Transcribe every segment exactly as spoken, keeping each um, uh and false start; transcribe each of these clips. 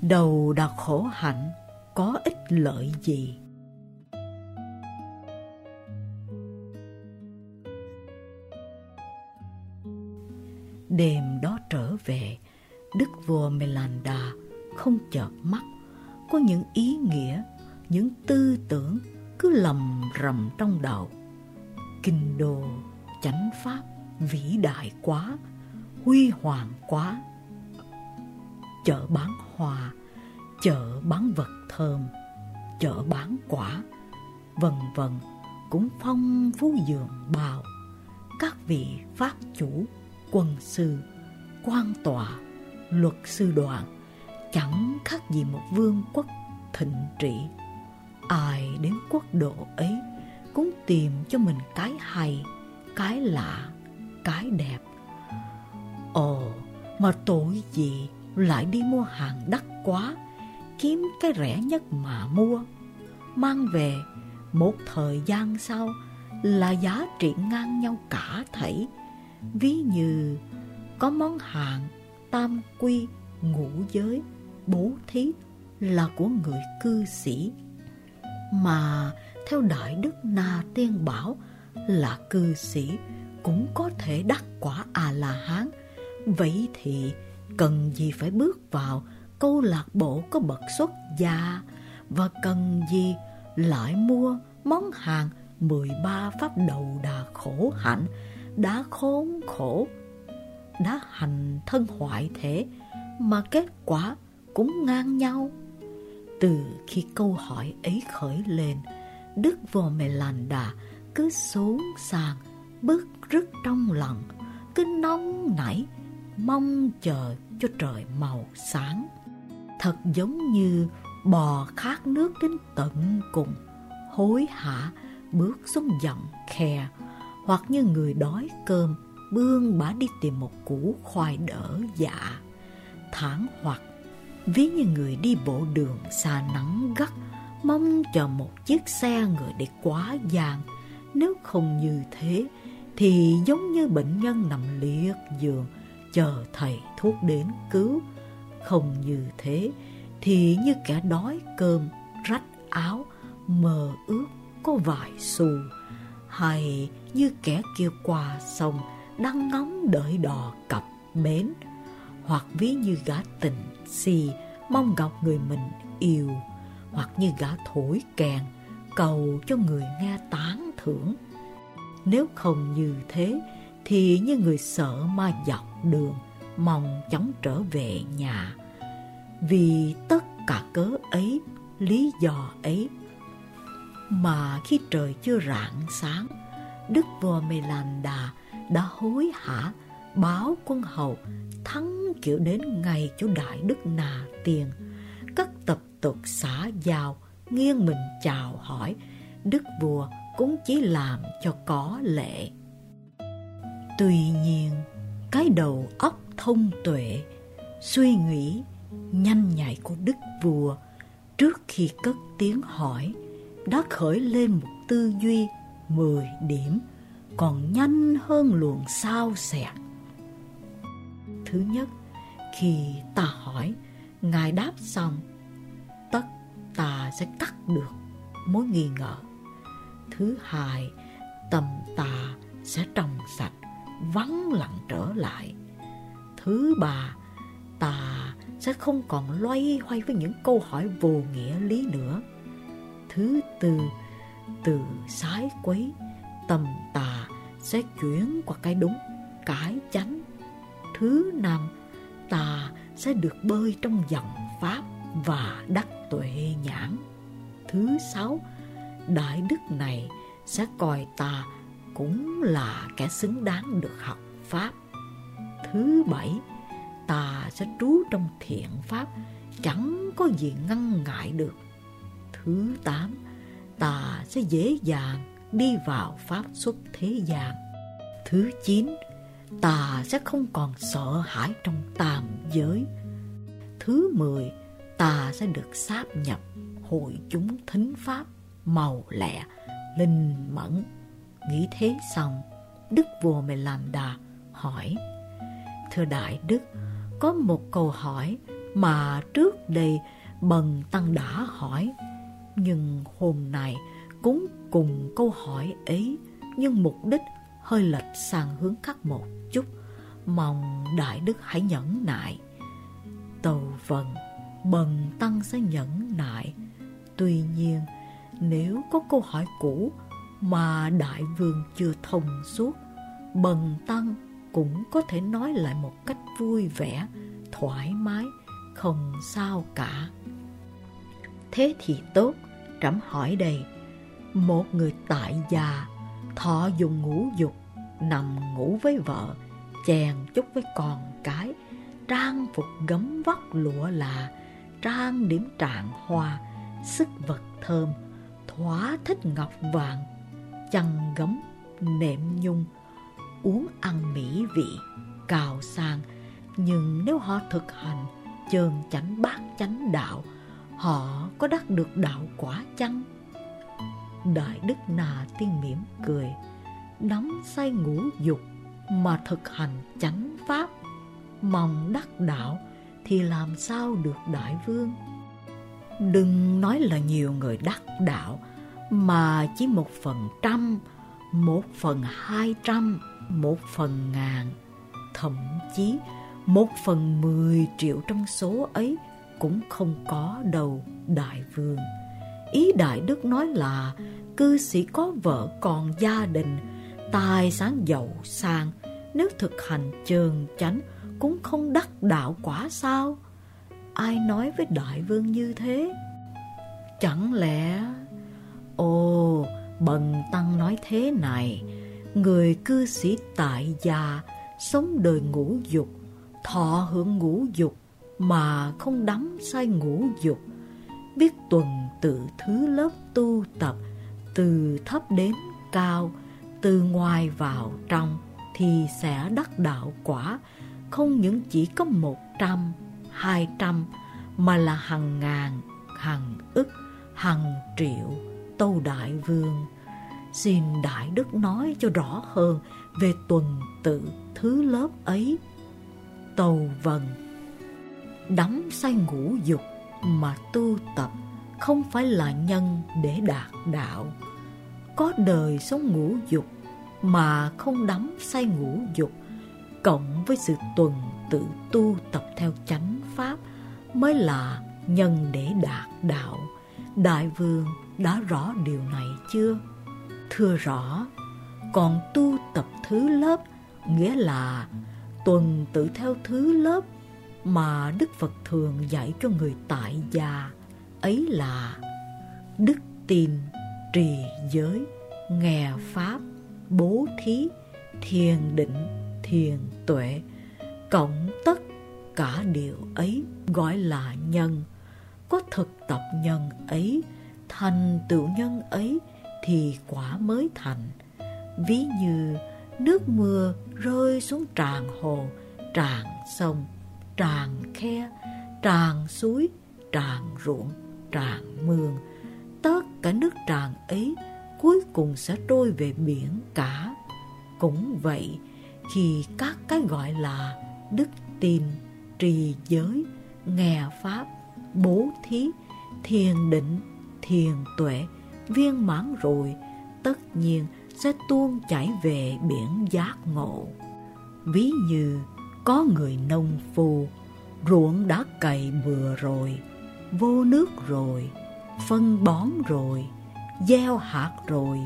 đầu đã khổ hạnh, có ích lợi gì? Đêm đó trở về, đức vua Melanda không chợp mắt, có những ý nghĩa, những tư tưởng cứ lầm rầm trong đầu. Kinh đô chánh pháp vĩ đại quá, huy hoàng quá. Chợ bán hoa, chợ bán vật thơm, chợ bán quả, vân vân cũng phong phú dường bào. Các vị pháp chủ, quân sư, quan tòa, luật sư đoàn chẳng khác gì một vương quốc thịnh trị. Ai đến quốc độ ấy cũng tìm cho mình cái hay, cái lạ, cái đẹp. Ồ, mà tội gì lại đi mua hàng đắt quá, kiếm cái rẻ nhất mà mua, mang về một thời gian sau là giá trị ngang nhau cả thảy. Ví như có món hàng tam quy, ngũ giới, bố thí là của người cư sĩ, mà theo Đại Đức Na Tiên bảo là cư sĩ cũng có thể đắc quả A-la-hán. Vậy thì cần gì phải bước vào câu lạc bộ có bậc xuất gia, và cần gì lại mua món hàng mười ba pháp đầu đà khổ hạnh, đã khốn khổ, đã hành thân hoại thể, mà kết quả cũng ngang nhau. Từ khi câu hỏi ấy khởi lên, đức vua Melanda cứ xốn xàng, bứt rứt trong lòng, cứ nóng nảy, mong chờ cho trời màu sáng. Thật giống như bò khát nước đến tận cùng, hối hả bước xuống dòng khe, hoặc như người đói cơm bươn bả đi tìm một củ khoai đỡ dạ. Thảng hoặc ví như người đi bộ đường xa nắng gắt, mong chờ một chiếc xe ngựa để quá gian. Nếu không như thế thì giống như bệnh nhân nằm liệt giường chờ thầy thuốc đến cứu. Không như thế thì như kẻ đói cơm rách áo, mơ ước có vài xu, hay như kẻ kia qua sông đang ngóng đợi đò cập bến, hoặc ví như gã tình si mong gặp người mình yêu, hoặc như gã thổi kèn cầu cho người nghe tán thưởng. Nếu không như thế thì như người sợ ma dọc đường mong chóng trở về nhà. Vì tất cả cớ ấy, lý do ấy, mà khi trời chưa rạng sáng, đức vua Melanda đã hối hả báo quân hầu thắng kiểu đến ngay chỗ Đại Đức Na Tiên. Các tập tục xã giao nghiêng mình chào hỏi, đức vua cũng chỉ làm cho có lệ. Tuy nhiên, cái đầu óc thông tuệ, suy nghĩ nhanh nhạy của đức vua trước khi cất tiếng hỏi đã khởi lên một tư duy mười điểm, còn nhanh hơn luồng sao xẹt. Thứ nhất, khi ta hỏi, ngài đáp xong, tất ta sẽ cắt được mối nghi ngờ. Thứ hai, tâm ta sẽ trong sạch, vắng lặng trở lại. Thứ ba, ta sẽ không còn loay hoay với những câu hỏi vô nghĩa lý nữa. Thứ tư, từ sái quấy, tâm ta sẽ chuyển qua cái đúng, cái chánh. Thứ năm, ta sẽ được bơi trong dòng pháp và đắc tuệ nhãn. Thứ sáu, đại đức này sẽ coi ta cũng là kẻ xứng đáng được học pháp. Thứ bảy, ta sẽ trú trong thiện pháp, chẳng có gì ngăn ngại được. Thứ tám, ta sẽ dễ dàng đi vào pháp xuất thế gian. Thứ chín, ta sẽ không còn sợ hãi trong tam giới. Thứ mười, ta sẽ được sáp nhập hội chúng thính pháp, màu lẹ, linh mẫn. Nghĩ thế xong, đức vua Melanda hỏi: thưa đại đức, có một câu hỏi mà trước đây Bần Tăng đã hỏi. Nhưng hôm nay cũng cùng câu hỏi ấy, nhưng mục đích hơi lệch sang hướng khác một chút. Mong Đại Đức hãy nhẫn nại. Tâu vâng, Bần Tăng sẽ nhẫn nại. Tuy nhiên, nếu có câu hỏi cũ mà Đại Vương chưa thông suốt, Bần Tăng cũng có thể nói lại một cách vui vẻ, thoải mái, không sao cả. Thế thì tốt, trẫm hỏi đây. Một người tại gia, thọ dùng ngũ dục, nằm ngủ với vợ, chèn chúc với con cái, trang phục gấm vóc lụa là, trang điểm tràng hoa, sức vật thơm, thỏa thích ngọc vàng, chăn gấm, nệm nhung, uống ăn mỹ vị, cao sang. Nhưng nếu họ thực hành chơn chánh bát chánh đạo, họ có đắc được đạo quả chăng? Đại Đức Na Tiên mỉm cười. Đắm say ngũ dục mà thực hành chánh pháp, mong đắc đạo thì làm sao được Đại Vương? Đừng nói là nhiều người đắc đạo, mà chỉ một phần trăm, một phần hai trăm, một phần ngàn, thậm chí một phần mười triệu trong số ấy cũng không có đâu Đại Vương. Ý Đại Đức nói là cư sĩ có vợ còn gia đình, tài sản giàu sang, nếu thực hành chơn chánh cũng không đắc đạo quả sao? Ai nói với Đại Vương như thế? Chẳng lẽ... Ồ, Bần Tăng nói thế này. Người cư sĩ tại gia, sống đời ngũ dục, thọ hưởng ngũ dục mà không đắm say ngũ dục, biết tuần tự thứ lớp tu tập, từ thấp đến cao, từ ngoài vào trong, thì sẽ đắc đạo quả, không những chỉ có một trăm, hai trăm, mà là hàng ngàn, hàng ức, hàng triệu. Tâu Đại Vương, xin Đại Đức nói cho rõ hơn về tuần tự thứ lớp ấy. Tâu vâng. Đắm say ngũ dục mà tu tập không phải là nhân để đạt đạo. Có đời sống ngũ dục mà không đắm say ngũ dục, cộng với sự tuần tự tu tập theo chánh pháp mới là nhân để đạt đạo. Đại Vương đã rõ điều này chưa? Thưa rõ. Còn tu tập thứ lớp nghĩa là tuần tự theo thứ lớp mà Đức Phật thường dạy cho người tại gia, ấy là đức tin, trì giới, nghe pháp, bố thí, thiền định, thiền tuệ. Cộng tất cả điều ấy gọi là nhân. Có thực tập nhân ấy, thành tựu nhân ấy thì quả mới thành. Ví như nước mưa rơi xuống tràn hồ, tràn sông, tràn khe, tràn suối, tràn ruộng, tràn mương. Tất cả nước tràn ấy cuối cùng sẽ trôi về biển cả. Cũng vậy, khi các cái gọi là đức tin, trì giới, nghe pháp, bố thí, thiền định, thiền tuệ viên mãn rồi, tất nhiên sẽ tuôn chảy về biển giác ngộ. Ví như có người nông phu, ruộng đã cày bừa rồi, vô nước rồi, phân bón rồi, gieo hạt rồi,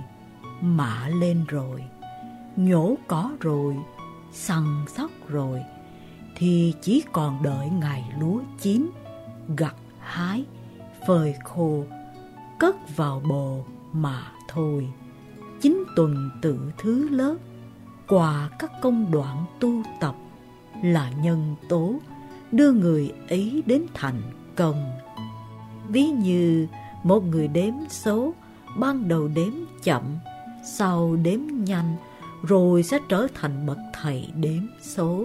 mạ lên rồi, nhổ cỏ rồi, săn sóc rồi, thì chỉ còn đợi ngày lúa chín, gặt hái, phơi khô, cất vào bồ mà thôi. Chính tuần tự thứ lớp, qua các công đoạn tu tập, là nhân tố đưa người ấy đến thành công. Ví như một người đếm số, ban đầu đếm chậm, sau đếm nhanh, rồi sẽ trở thành bậc thầy đếm số.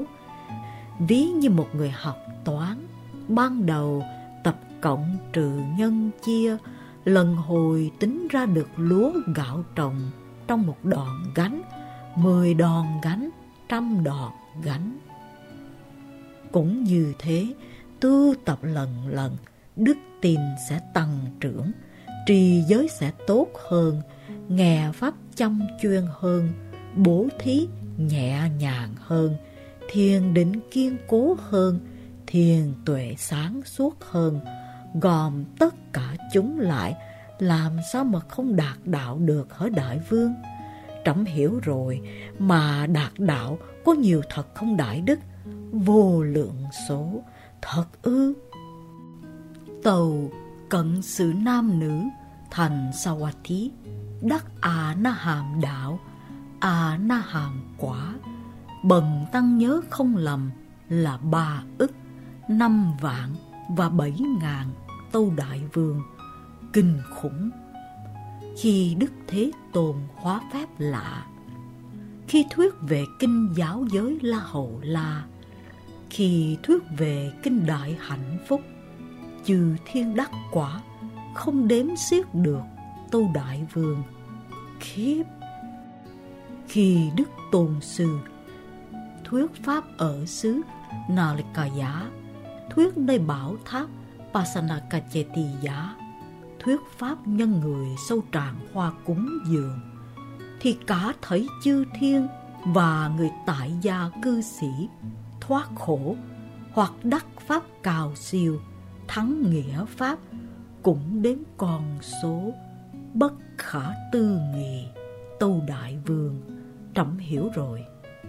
Ví như một người học toán, ban đầu tập cộng trừ nhân chia, lần hồi tính ra được lúa gạo trồng trong một đòn gánh, mười đòn gánh, trăm đòn gánh. Cũng như thế, tu tập lần lần, đức tin sẽ tăng trưởng, trì giới sẽ tốt hơn, nghe pháp chăm chuyên hơn, bố thí nhẹ nhàng hơn, thiền định kiên cố hơn, thiền tuệ sáng suốt hơn. Gom tất cả chúng lại, làm sao mà không đạt đạo được hả đại vương? Trẫm hiểu rồi, mà đạt đạo có nhiều thật không đại đức? Vô lượng số, thật ư? Tàu cận sự nam nữ thành Sawathi, đắc A Na Hàm đạo, A Na Hàm quả. Bần tăng nhớ không lầm là ba ức, năm vạn và bảy ngàn tâu đại vương. Kinh khủng! Khi Đức Thế Tôn hóa phép lạ, khi thuyết về kinh giáo giới La Hầu La, khi thuyết về kinh đại hạnh phúc, chư thiên đắc quả không đếm xiết được tâu đại vương. Khiếp! Khi Đức Tôn Sư thuyết pháp ở xứ Nalikaya, thuyết nơi bảo tháp Pasanakachetiya, thuyết pháp nhân người sâu tràn hoa cúng dường, thì cả thảy chư thiên và người tại gia cư sĩ thoát khổ hoặc đắc pháp cao siêu, thắng nghĩa pháp, cũng đến con số bất khả tư nghị. Tâu đại vương, trẫm hiểu rồi.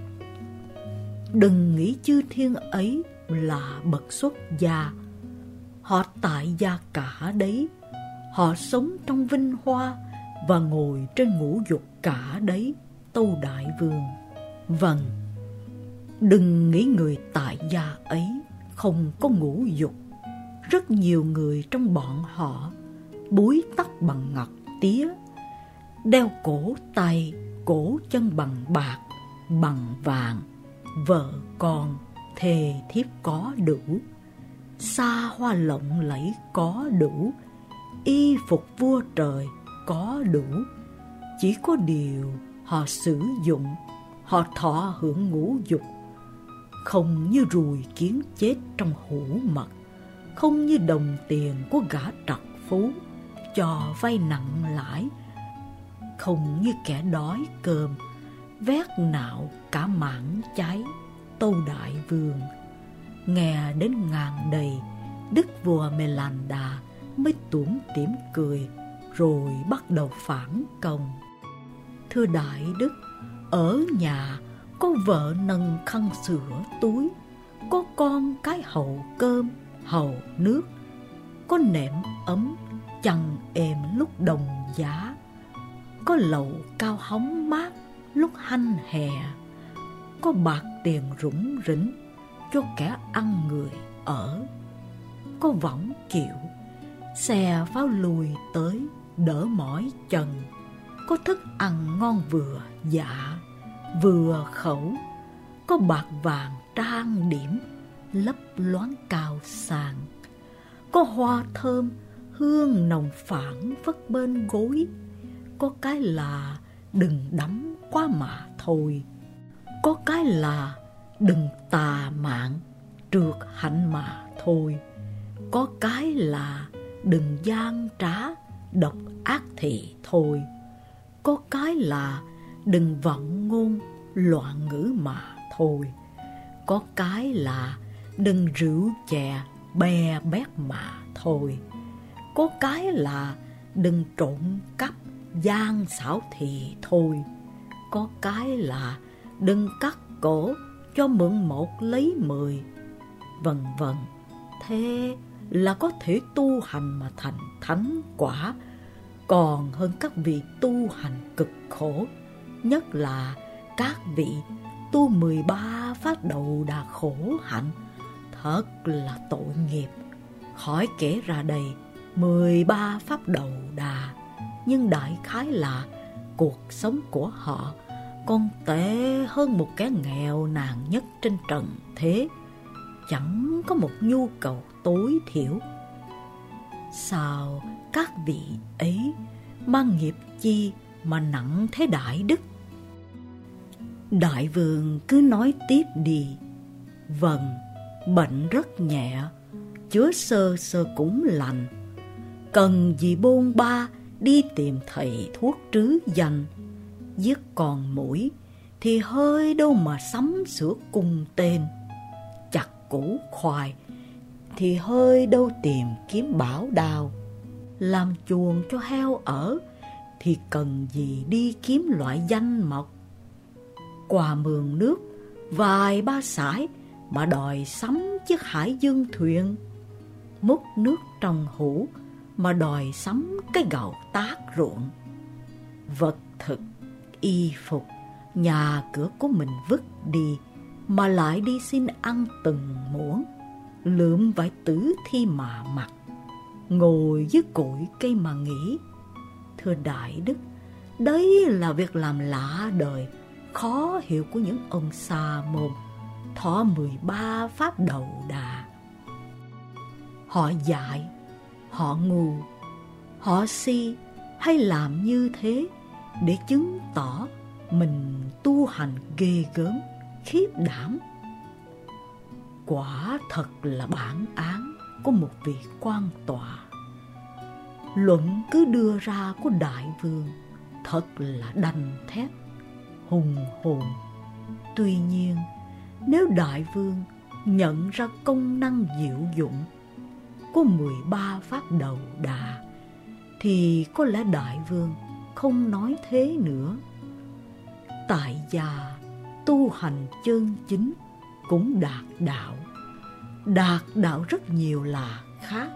Đừng nghĩ chư thiên ấy là bậc xuất gia, họ tại gia cả đấy, họ sống trong vinh hoa và ngồi trên ngũ dục cả đấy. Tâu đại vương, vâng, đừng nghĩ người tại gia ấy không có ngũ dục. Rất nhiều người trong bọn họ búi tóc bằng ngọc tía, đeo cổ tay, cổ chân bằng bạc, bằng vàng, vợ con, thề thiếp có đủ, xa hoa lộng lẫy có đủ, y phục vua trời có đủ. Chỉ có điều họ sử dụng, họ thọ hưởng ngũ dục, không như ruồi kiến chết trong hũ mật, không như đồng tiền của gã trật phú cho vay nặng lãi, không như kẻ đói cơm vét nạo cả mảng cháy. Tâu đại vương, nghe đến ngàn đầy, đức vua Melanda mới tủm tỉm cười, rồi bắt đầu phản công. Thưa đại đức, ở nhà có vợ nâng khăn sữa túi, có con cái hầu cơm hầu nước, có nệm ấm chăn êm lúc đồng giá, có lầu cao hóng mát lúc hanh hè, có bạc tiền rủng rỉnh cho kẻ ăn người ở, có võng kiệu xe pháo lùi tới đỡ mỏi chân, có thức ăn ngon vừa dạ vừa khẩu, có bạc vàng trang điểm lấp loáng cao sang, có hoa thơm hương nồng phảng phất bên gối, có cái là đừng đắm quá mà thôi, có cái là đừng tà mạn trượt hạnh mà thôi, có cái là đừng gian trá độc ác thì thôi, có cái là đừng vọng ngôn loạn ngữ mà thôi, có cái là đừng rượu chè bè bét mà thôi, có cái là đừng trộm cắp gian xảo thì thôi, có cái là đừng cắt cổ cho mượn một lấy mười, vân vân. Thế là có thể tu hành mà thành thánh quả, còn hơn các vị tu hành cực khổ, nhất là các vị tu mười ba pháp đầu đà khổ hạnh, thật là tội nghiệp. Khỏi kể ra đây mười ba pháp đầu đà, nhưng đại khái là cuộc sống của họ còn tệ hơn một kẻ nghèo nàn nhất trên trần thế, chẳng có một nhu cầu tối thiểu. Sao các vị ấy mang nghiệp chi mà nặng thế đại đức? Đại vương cứ nói tiếp đi. Vâng, bệnh rất nhẹ, chữa sơ sơ cũng lành. Cần gì bôn ba đi tìm thầy thuốc trứ danh. Giết con muỗi thì hơi đâu mà sắm sửa cung tên. Chặt củ khoai thì hơi đâu tìm kiếm bảo đao. Làm chuồng cho heo ở thì cần gì đi kiếm loại danh mộc. Qua mương nước vài ba sải mà đòi sắm chiếc hải dương thuyền. Múc nước trong hũ mà đòi sắm cái gạo tác ruộng. Vật thực, y phục, nhà cửa của mình vứt đi mà lại đi xin ăn từng muỗng. Lượm vải tử thi mà mặc, ngồi dưới cội cây mà nghĩ. Thưa Đại Đức, đấy là việc làm lạ đời, khó hiểu của những ông sa môn thọ mười ba pháp đầu đà. Họ dại, họ ngu, họ si hay làm như thế để chứng tỏ mình tu hành ghê gớm, khiếp đảm. Quả thật là bản án của một vị quan tòa. Luận cứ đưa ra của Đại Vương thật là đanh thép, hùng hồn. Tuy nhiên, nếu Đại Vương nhận ra công năng diệu dụng của mười ba pháp đầu đà, thì có lẽ Đại Vương không nói thế nữa. Tại gia tu hành chân chính cũng đạt đạo, đạt đạo rất nhiều là khác.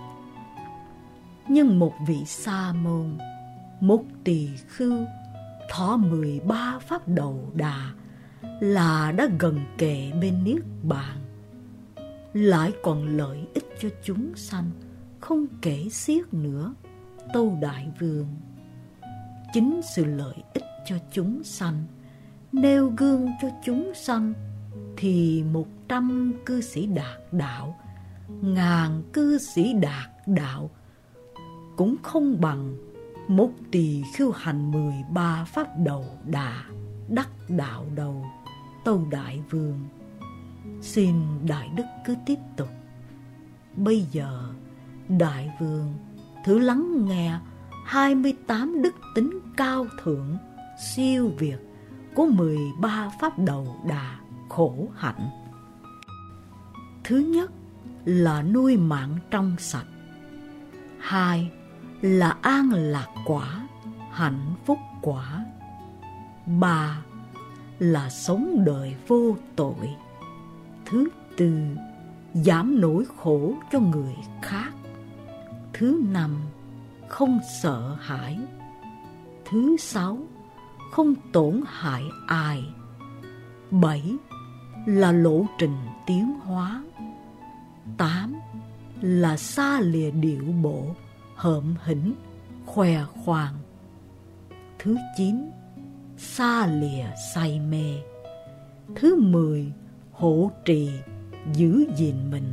Nhưng một vị sa môn, một tỳ khưu thọ mười ba pháp đầu đà là đã gần kề bên niết bàn, lại còn lợi ích cho chúng sanh không kể xiết nữa. Tâu Đại Vương, chính sự lợi ích cho chúng sanh, nêu gương cho chúng sanh, thì một trăm cư sĩ đạt đạo, ngàn cư sĩ đạt đạo cũng không bằng một tỳ khưu hành mười ba pháp đầu đà đắc đạo đầu. Tâu Đại Vương, xin Đại Đức cứ tiếp tục. Bây giờ Đại Vương thử lắng nghe hai mươi tám đức tính cao thượng siêu việt của mười ba pháp đầu đà khổ hạnh. Thứ nhất là nuôi mạng trong sạch. Hai là an lạc quả, hạnh phúc quả. Ba là sống đời vô tội. Thứ tư, giảm nỗi khổ cho người khác. Thứ năm, không sợ hãi. Thứ sáu, không tổn hại ai. Bảy là lộ trình tiến hóa. Tám là xa lìa điệu bộ, hợm hĩnh, khoe khoang. Thứ chín, xa lìa say mê. Thứ mười, hộ trì, giữ gìn mình.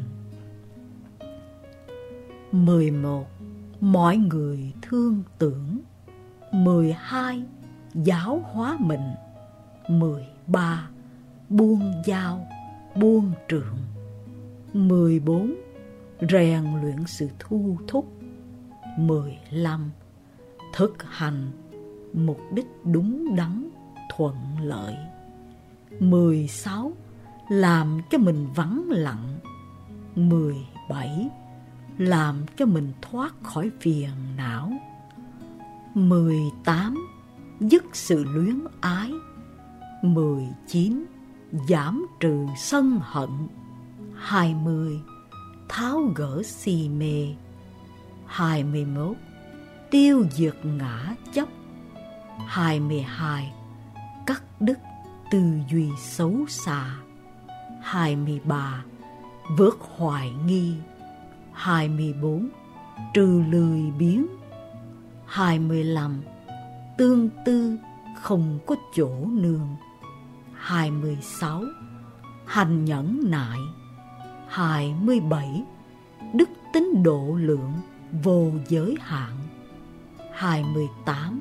Mười một, mọi người thương tưởng. Mười hai, giáo hóa mình. Mười ba, buông dao, buông trượng. Mười bốn, rèn luyện sự thu thúc. Mười lăm, thực hành mục đích đúng đắn, thuận lợi. Mười sáu, làm cho mình vắng lặng. Mười bảy, làm cho mình thoát khỏi phiền não. Mười tám, dứt sự luyến ái. Mười chín, giảm trừ sân hận. Hai mươi, tháo gỡ si mê. Hai mươi mốt, tiêu diệt ngã chấp. Hai mươi hai, cắt đứt tư duy xấu xa. Hai mươi ba, vượt hoài nghi. Hai mươi bốn, trừ lười biếng. Hai mươi lăm, tương tư không có chỗ nương. Hai mươi sáu, hành nhẫn nại. Hai mươi bảy, đức tính độ lượng vô giới hạn. Hai mươi tám,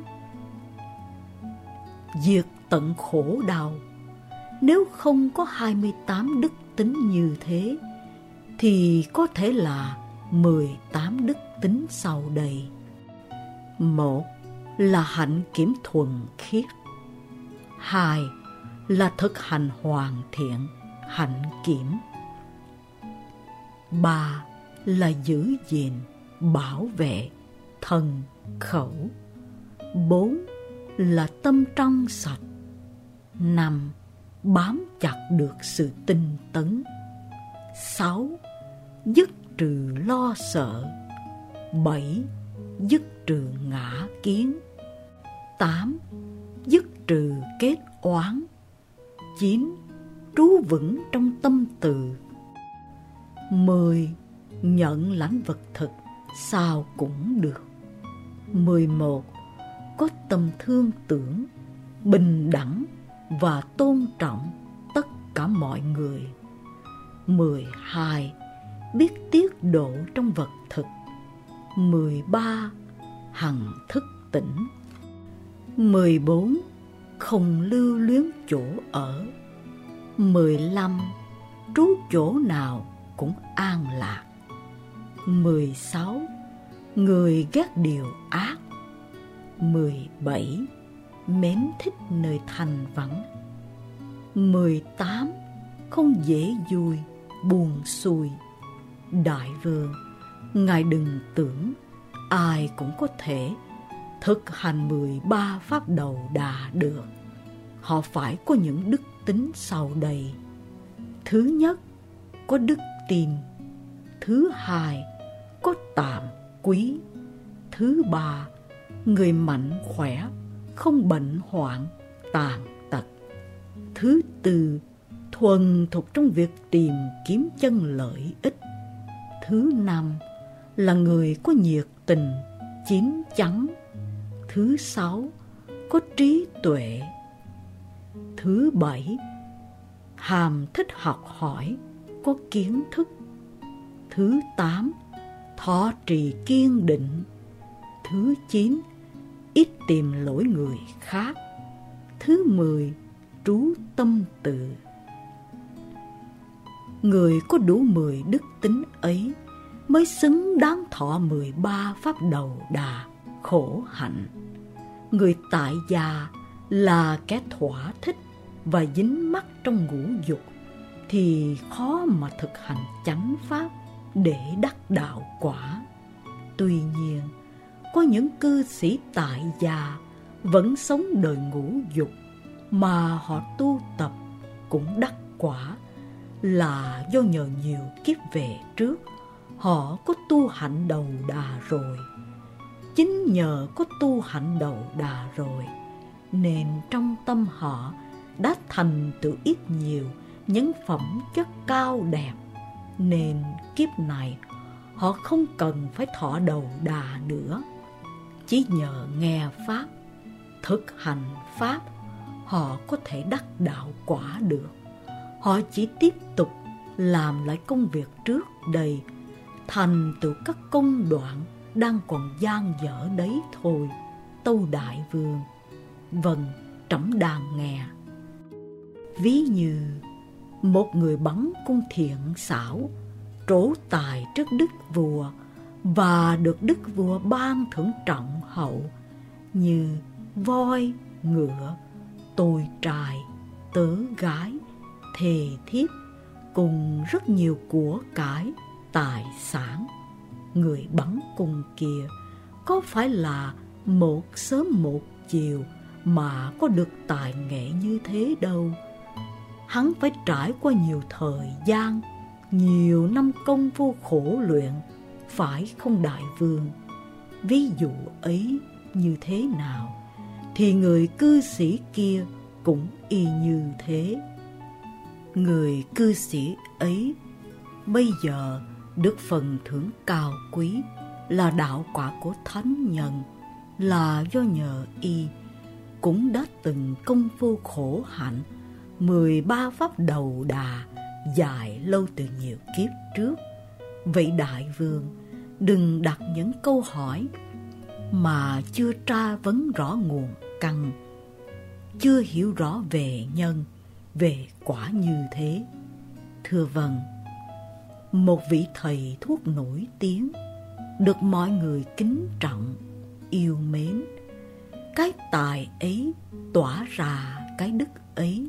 diệt tận khổ đau. Nếu không có hai mươi tám đức tính như thế thì có thể là mười tám đức tính sau đây. Một là hạnh kiểm thuần khiết. Hai là thực hành hoàn thiện hạnh kiểm. Ba là giữ gìn, bảo vệ thân khẩu. Bốn là tâm trong sạch. Năm, bám chặt được sự tinh tấn. Sáu, dứt trừ lo sợ. Bảy, dứt trừ ngã kiến. Tám, dứt trừ kết oán. Chín, trú vững trong tâm từ. Mười, nhận lãnh vật thực sao cũng được. Mười một, có tâm thương tưởng, bình đẳng và tôn trọng tất cả mọi người. Mười hai, biết tiết độ trong vật thực. Mười ba, hằng thức tỉnh. Mười bốn, không lưu luyến chỗ ở. Mười lăm, trú chỗ nào cũng an lạc. Mười sáu, người ghét điều ác. Mười bảy, mến thích nơi thanh vắng. Mười tám, không dễ vui, buồn xuôi. Đại vương, ngài đừng tưởng ai cũng có thể thực hành mười ba pháp đầu đà được. Họ phải có những đức tính sau đây. Thứ nhất, có đức tin. Thứ hai, có tạm quý. Thứ ba, người mạnh khỏe, không bệnh hoạn, tàn tật. Thứ tư, thuần thục trong việc tìm kiếm chân lợi ích. Thứ năm, là người có nhiệt tình, chín chắn. Thứ sáu, có trí tuệ. Thứ bảy, hàm thích học hỏi, có kiến thức. Thứ tám, thọ trì kiên định. Thứ chín, ít tìm lỗi người khác. Thứ mười, trú tâm từ. Người có đủ mười đức tính ấy mới xứng đáng thọ mười ba pháp đầu đà khổ hạnh. Người tại gia là kẻ thỏa thích và dính mắc trong ngũ dục thì khó mà thực hành chánh pháp để đắc đạo quả. Tuy nhiên, có những cư sĩ tại gia vẫn sống đời ngũ dục mà họ tu tập cũng đắc quả, là do nhờ nhiều kiếp về trước họ có tu hạnh đầu đà rồi. Chính nhờ có tu hạnh đầu đà rồi nên trong tâm họ đã thành tựu ít nhiều những phẩm chất cao đẹp, nên kiếp này họ không cần phải thọ đầu đà nữa. Chỉ nhờ nghe pháp, thực hành pháp, họ có thể đắc đạo quả được. Họ chỉ tiếp tục làm lại công việc trước đây, thành tựu các công đoạn đang còn dang dở đấy thôi. Tâu đại vương. Vâng, trẫm đang nghe. Ví như một người bắn cung thiện xảo, trổ tài trước đức vua và được đức vua ban thưởng trọng hậu như voi, ngựa, tôi trai, tớ gái, thề thiếp cùng rất nhiều của cải, tài sản. Người bắn cung kia có phải là một sớm một chiều mà có được tài nghệ như thế đâu. Hắn phải trải qua nhiều thời gian, nhiều năm công phu khổ luyện, phải không đại vương? Ví dụ ấy như thế nào thì người cư sĩ kia cũng y như thế. Người cư sĩ ấy bây giờ được phần thưởng cao quý là đạo quả của thánh nhân, là do nhờ y cũng đã từng công phu khổ hạnh mười ba pháp đầu đà dài lâu từ nhiều kiếp trước. Vậy đại vương đừng đặt những câu hỏi mà chưa tra vấn rõ nguồn căn, chưa hiểu rõ về nhân, về quả như thế. Thưa vâng. một vị thầy thuốc nổi tiếng, được mọi người kính trọng, yêu mến. Cái tài ấy tỏa ra cái đức ấy.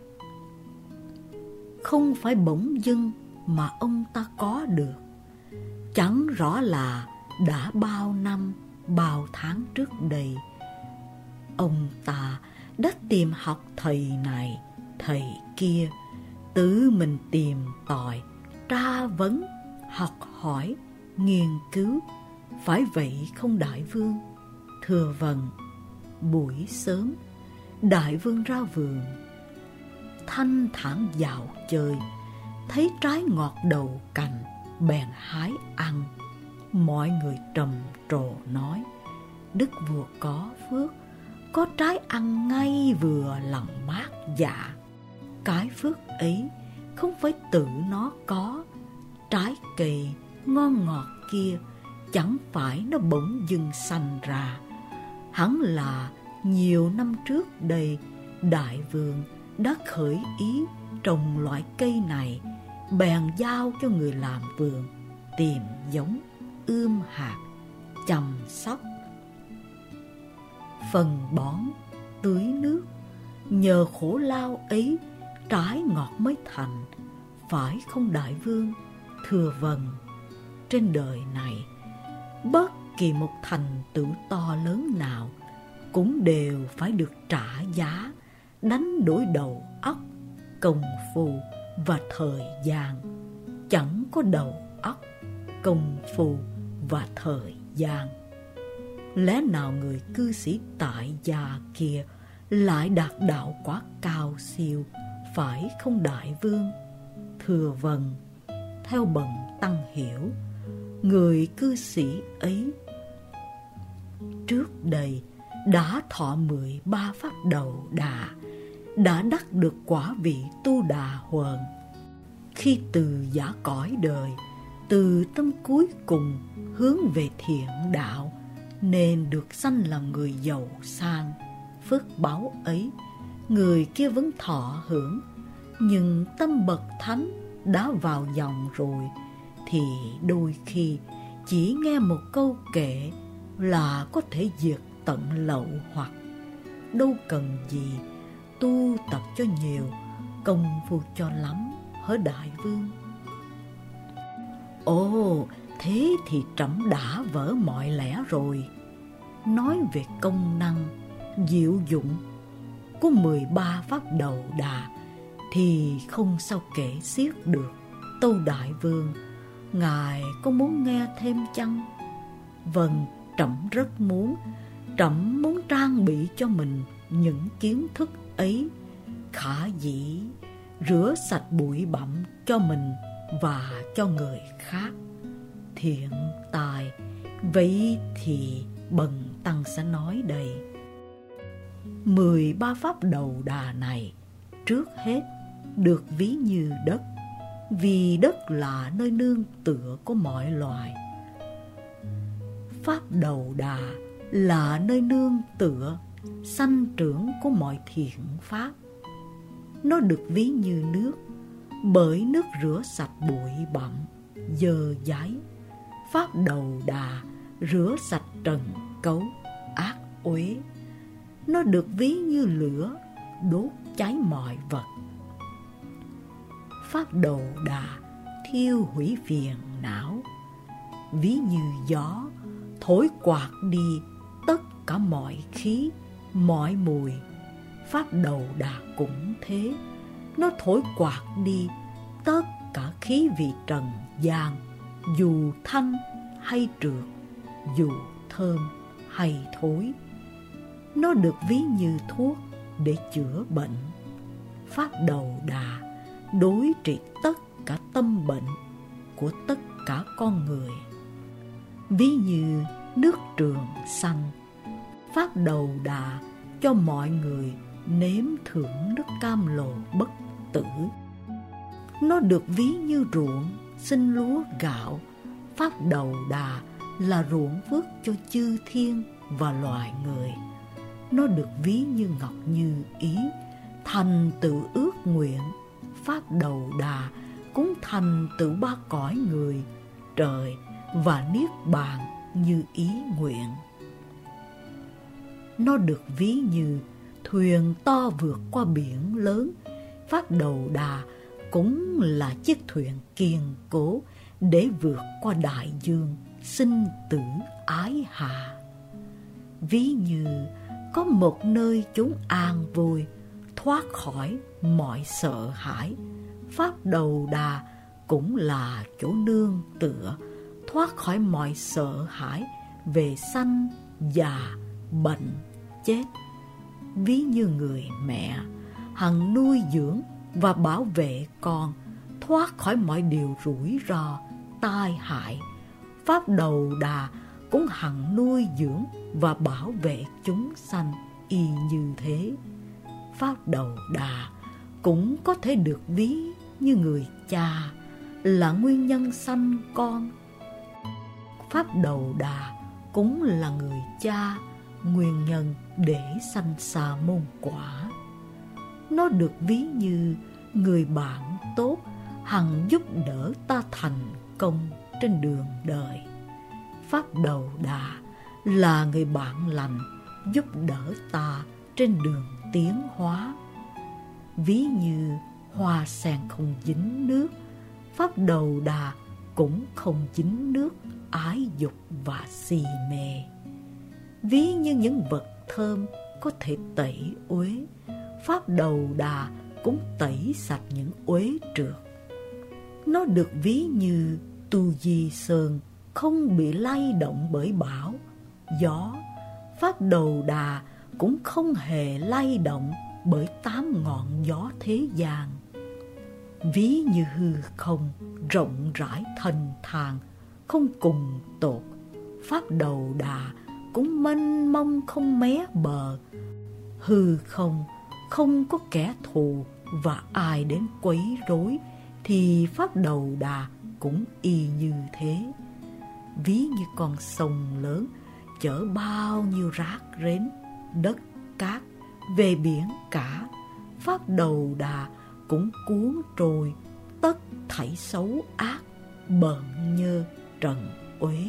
Không phải bỗng dưng mà ông ta có được. Chẳng rõ là đã bao năm, bao tháng trước đây, ông ta đã tìm học thầy này, thầy kia, tự mình tìm tòi, tra vấn, học hỏi, nghiên cứu. Phải vậy không đại vương? Thưa vâng. Buổi sớm, đại vương ra vườn, thanh thản dạo chơi, thấy trái ngọt đầu cành, bèn hái ăn. Mọi người trầm trồ nói: đức vua có phước, có trái ăn ngay vừa lòng mát dạ. Cái phước ấy không phải tự nó có. Trái cây ngon ngọt kia chẳng phải nó bỗng dưng sanh ra. Hẳn là nhiều năm trước đây, đại vương đã khởi ý trồng loại cây này, bèn giao cho người làm vườn tìm giống, ươm hạt, chăm sóc, phân bón, tưới nước. Nhờ khổ lao ấy, trái ngọt mới thành. Phải không đại vương? Thưa vâng. Trên đời này, bất kỳ một thành tựu to lớn nào cũng đều phải được trả giá, đánh đổi đầu óc, công phu và thời gian. Chẳng có đầu óc, công phu và thời gian, lẽ nào người cư sĩ tại gia kia lại đạt đạo quả cao siêu, phải không đại vương? Thưa vâng. Theo bần tăng hiểu, người cư sĩ ấy trước đây đã thọ mười ba pháp đầu đà, đã đắc được quả vị tu đà huần. Khi từ giã cõi đời, từ tâm cuối cùng hướng về thiện đạo, nên được sanh là người giàu sang. Phước báu ấy người kia vẫn thọ hưởng, nhưng tâm bậc thánh đã vào dòng rồi, thì đôi khi chỉ nghe một câu kệ là có thể diệt tận lậu hoặc. Đâu cần gì tu tập cho nhiều, công phu cho lắm, hỡi đại vương? Ồ, thế thì trẫm đã vỡ mọi lẽ rồi. Nói về công năng, diệu dụng của mười ba pháp đầu đà thì không sao kể xiết được. Tâu đại vương, ngài có muốn nghe thêm chăng? Vâng, trẫm rất muốn. Trẫm muốn trang bị cho mình những kiến thức ấy, khả dĩ rửa sạch bụi bặm cho mình và cho người khác. Thiện tài, vậy thì bần tăng sẽ nói đây. Mười ba pháp đầu đà này trước hết được ví như đất, vì đất là nơi nương tựa của mọi loài. Pháp đầu đà là nơi nương tựa, sanh trưởng của mọi thiện pháp. Nó được ví như nước, bởi nước rửa sạch bụi bặm, dơ dáy. Pháp đầu đà rửa sạch trần cấu, ác uế. Nó được ví như lửa, đốt cháy mọi vật. Pháp đầu đà thiêu hủy phiền não, ví như gió thổi quạt đi tất cả mọi khí, mọi mùi. Pháp đầu đà cũng thế, nó thổi quạt đi tất cả khí vị trần gian, dù thanh hay trượt, dù thơm hay thối. Nó được ví như thuốc để chữa bệnh. Pháp đầu đà đối trị tất cả tâm bệnh của tất cả con người, ví như nước trường xanh. Pháp đầu đà cho mọi người nếm thưởng nước cam lồ bất tử. Nó được ví như ruộng sinh lúa gạo. Pháp đầu đà là ruộng phước cho chư thiên và loài người. Nó được ví như ngọc như ý, thành tựu ước nguyện. Pháp đầu đà cũng thành tựu ba cõi người, trời và niết bàn như ý nguyện. Nó được ví như thuyền to vượt qua biển lớn. Pháp Đầu Đà cũng là chiếc thuyền kiên cố để vượt qua đại dương sinh tử ái hạ. Ví như có một nơi chốn an vui, thoát khỏi mọi sợ hãi. Pháp Đầu Đà cũng là chỗ nương tựa, thoát khỏi mọi sợ hãi về sanh, già, bệnh, chết. Ví như người mẹ hằng nuôi dưỡng và bảo vệ con, thoát khỏi mọi điều rủi ro, tai hại. Pháp Đầu Đà cũng hằng nuôi dưỡng và bảo vệ chúng sanh y như thế. Pháp Đầu Đà cũng có thể được ví như người cha, là nguyên nhân sanh con. Pháp Đầu Đà cũng là người cha, nguyên nhân để sanh Sa môn quả. Nó được ví như người bạn tốt, hằng giúp đỡ ta thành công trên đường đời. Pháp Đầu Đà là người bạn lành, giúp đỡ ta trên đường tiến hóa. Ví như hoa sen không dính nước, Pháp Đầu Đà cũng không dính nước ái dục và si mê. Ví như những vật thơm có thể tẩy uế, Pháp Đầu Đà cũng tẩy sạch những uế trượt. Nó được ví như Tu Di Sơn không bị lay động bởi bão, gió. Pháp Đầu Đà cũng không hề lay động bởi tám ngọn gió thế gian. Ví như hư không rộng rãi thanh thang, không cùng tột. Pháp Đầu Đà cũng mênh mông không mé bờ. Hư không không có kẻ thù và ai đến quấy rối, thì Pháp Đầu Đà cũng y như thế. Ví như con sông lớn chở bao nhiêu rác rến, đất cát về biển cả, Pháp Đầu Đà cũng cuốn trôi tất thảy xấu ác, bợn nhơ trần uế.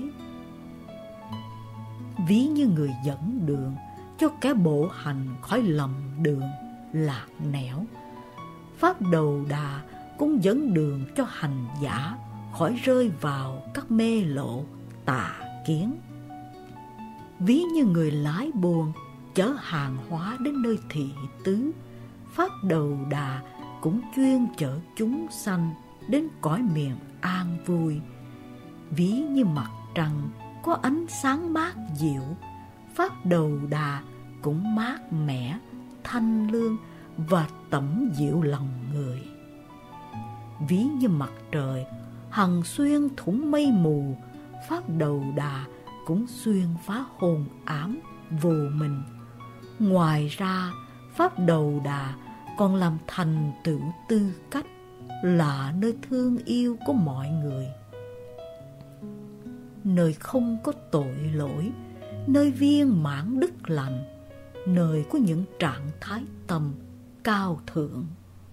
Ví như người dẫn đường cho kẻ bộ hành khỏi lầm đường lạc nẻo, Pháp Đầu Đà cũng dẫn đường cho hành giả khỏi rơi vào các mê lộ tà kiến. Ví như người lái buôn chở hàng hóa đến nơi thị tứ, Pháp Đầu Đà cũng chuyên chở chúng sanh đến cõi miền an vui. Ví như mặt trăng có ánh sáng mát dịu, Pháp Đầu Đà cũng mát mẻ, thanh lương và tẩm dịu lòng người. Ví như mặt trời hằng xuyên thủng mây mù, Pháp Đầu Đà cũng xuyên phá hồn ám vô minh. Ngoài ra, Pháp Đầu Đà còn làm thành tựu tư cách, là nơi thương yêu của mọi người, nơi không có tội lỗi, nơi viên mãn đức lành, nơi có những trạng thái tâm cao thượng.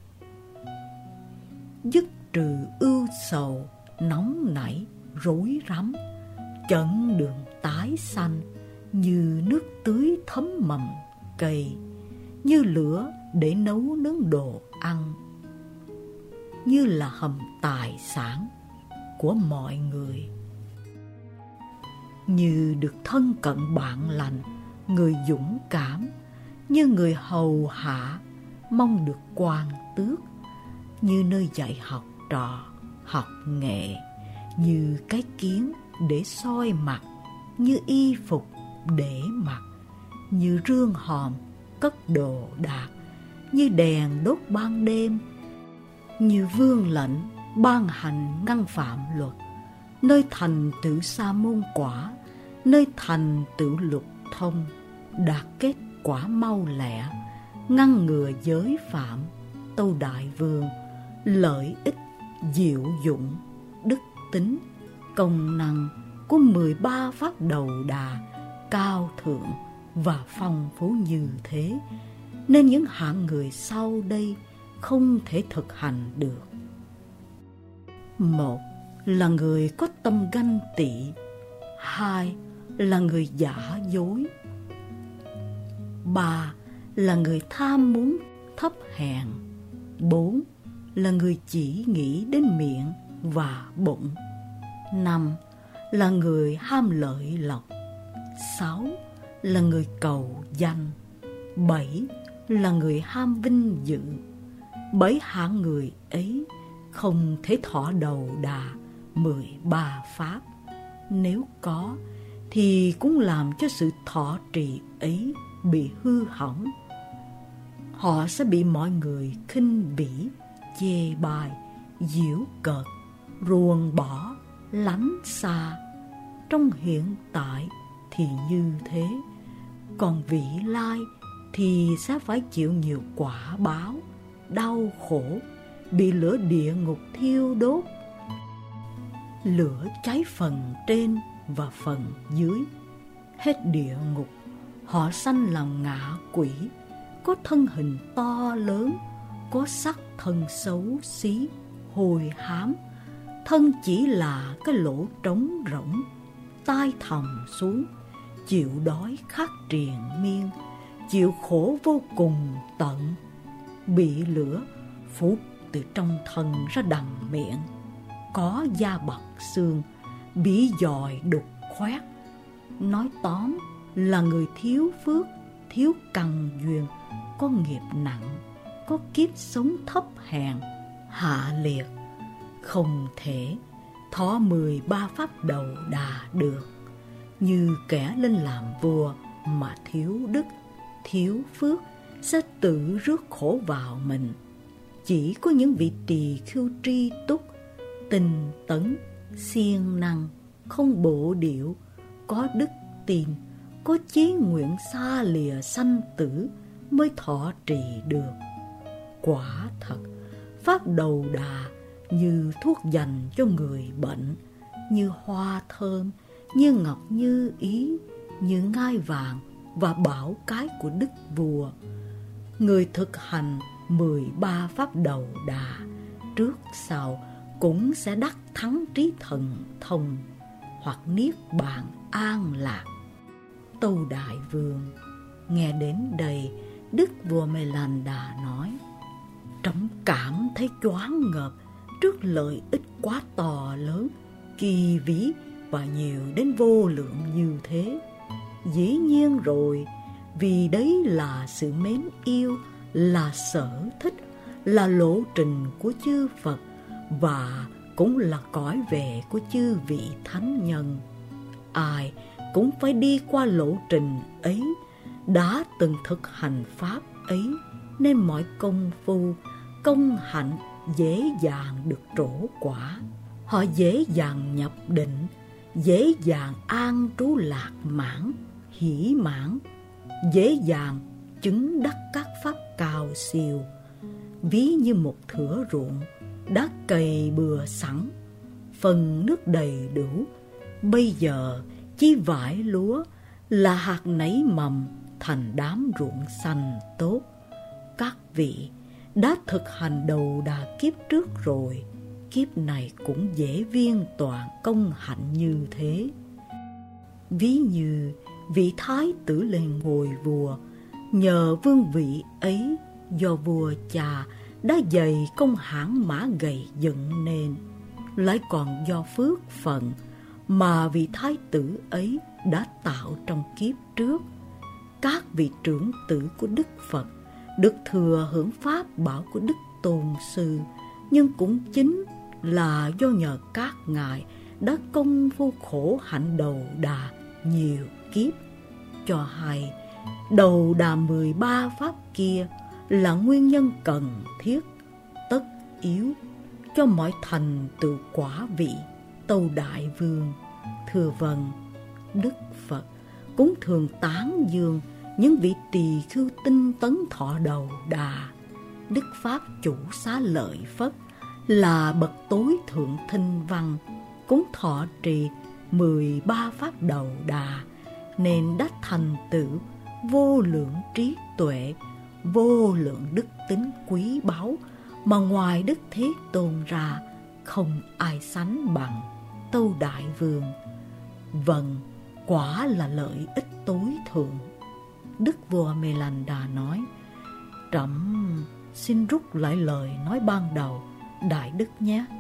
Dứt trừ ưu sầu, nóng nảy, rối rắm, chận đường tái xanh, như nước tưới thấm mầm cây, như lửa để nấu nướng đồ ăn, như là hầm tài sản của mọi người. Như được thân cận bạn lành, người dũng cảm, như người hầu hạ, mong được quan tước, như nơi dạy học trò, học nghệ, như cái kiến để soi mặt, như y phục để mặc, như rương hòm cất đồ đạc, như đèn đốt ban đêm, như vương lệnh ban hành ngăn phạm luật, nơi thành tựu sa môn quả, nơi thành tựu lục thông, đạt kết quả mau lẹ, ngăn ngừa giới phạm, tâu đại vương, lợi ích, diệu dụng, đức tính, công năng của mười ba Pháp Đầu Đà cao thượng và phong phú như thế, nên những hạng người sau đây không thể thực hành được. Một là người có tâm ganh tị, hai là người giả dối, ba là người tham muốn thấp hèn, bốn là người chỉ nghĩ đến miệng và bụng, năm là người ham lợi lộc, sáu là người cầu danh, bảy là người ham vinh dự. Bảy hạng người ấy không thể thọ đầu đà mười ba pháp. Nếu có thì cũng làm cho sự thọ trì ấy bị hư hỏng. Họ sẽ bị mọi người khinh bỉ, chê bai, giễu cợt, ruồng bỏ, lánh xa. Trong hiện tại thì như thế, còn vị lai thì sẽ phải chịu nhiều quả báo, đau khổ, bị lửa địa ngục thiêu đốt. Lửa cháy phần trên và phần dưới. Hết địa ngục, họ sanh làm ngạ quỷ, có thân hình to lớn, có sắc thân xấu xí, hôi hám. Thân chỉ là cái lỗ trống rỗng, tai thòng xuống, chịu đói khát triền miên, chịu khổ vô cùng tận, bị lửa phút từ trong thân ra đằng miệng, có da bọc xương, bị dòi đục khoét. Nói tóm là người thiếu phước, thiếu căn duyên, có nghiệp nặng, có kiếp sống thấp hèn, hạ liệt, không thể thọ mười ba pháp đầu đà được. Như kẻ lên làm vua mà thiếu đức, thiếu phước, sẽ tự rước khổ vào mình. Chỉ có những vị tỳ khưu tri túc, tinh tấn, siêng năng, không bộ điệu, có đức tin, có chí nguyện xa lìa sanh tử mới thọ trì được. Quả thật, pháp đầu đà như thuốc dành cho người bệnh, như hoa thơm, như ngọc như ý, như ngai vàng và bảo cái của đức vua. Người thực hành mười ba pháp đầu đà, trước sau cũng sẽ đắc thắng trí thần thông, hoặc niết bàn an lạc. Tâu Đại Vương nghe đến đây, đức vua Mê-lan-đà nói: Trẫm cảm thấy choáng ngợp trước lợi ích quá to lớn, kỳ vĩ và nhiều đến vô lượng như thế. Dĩ nhiên rồi, vì đấy là sự mến yêu, là sở thích, là lộ trình của chư Phật, và cũng là cõi về của chư vị thánh nhân. Ai cũng phải đi qua lộ trình ấy, đã từng thực hành pháp ấy, nên mọi công phu, công hạnh dễ dàng được trổ quả. Họ dễ dàng nhập định, dễ dàng an trú lạc mãn, hỷ mãn, dễ dàng chứng đắc các pháp cao siêu. Ví như một thửa ruộng đã cày bừa sẵn, phần nước đầy đủ, bây giờ chỉ vải lúa là hạt nảy mầm thành đám ruộng xanh tốt. Các vị đã thực hành đầu đà kiếp trước rồi, kiếp này cũng dễ viên toàn công hạnh như thế. Ví như vị thái tử lên ngôi vua, nhờ vương vị ấy do vua cha đã dày công hãn mã gầy dựng nên, lại còn do phước phận mà vị thái tử ấy đã tạo trong kiếp trước. Các vị trưởng tử của Đức Phật được thừa hưởng pháp bảo của Đức Tôn Sư, nhưng cũng chính là do nhờ các ngài đã công phu khổ hạnh đầu đà nhiều kiếp. Cho hay đầu đà mười ba pháp kia là nguyên nhân cần thiết, tất yếu cho mọi thành tựu quả vị. Tâu Đại Vương thưa vâng. Đức Phật cũng thường tán dương những vị tỳ khưu tinh tấn thọ đầu đà. Đức Pháp Chủ Xá Lợi Phất là bậc tối thượng thinh văn, cũng thọ trì mười ba pháp đầu đà, nên đã thành tựu vô lượng trí tuệ, vô lượng đức tính quý báu, mà ngoài Đức Thế Tôn ra không ai sánh bằng, tâu đại vương. Vâng, quả là lợi ích tối thượng. Đức vua Melanda nói: Trẫm xin rút lại lời nói ban đầu, đại đức nhé.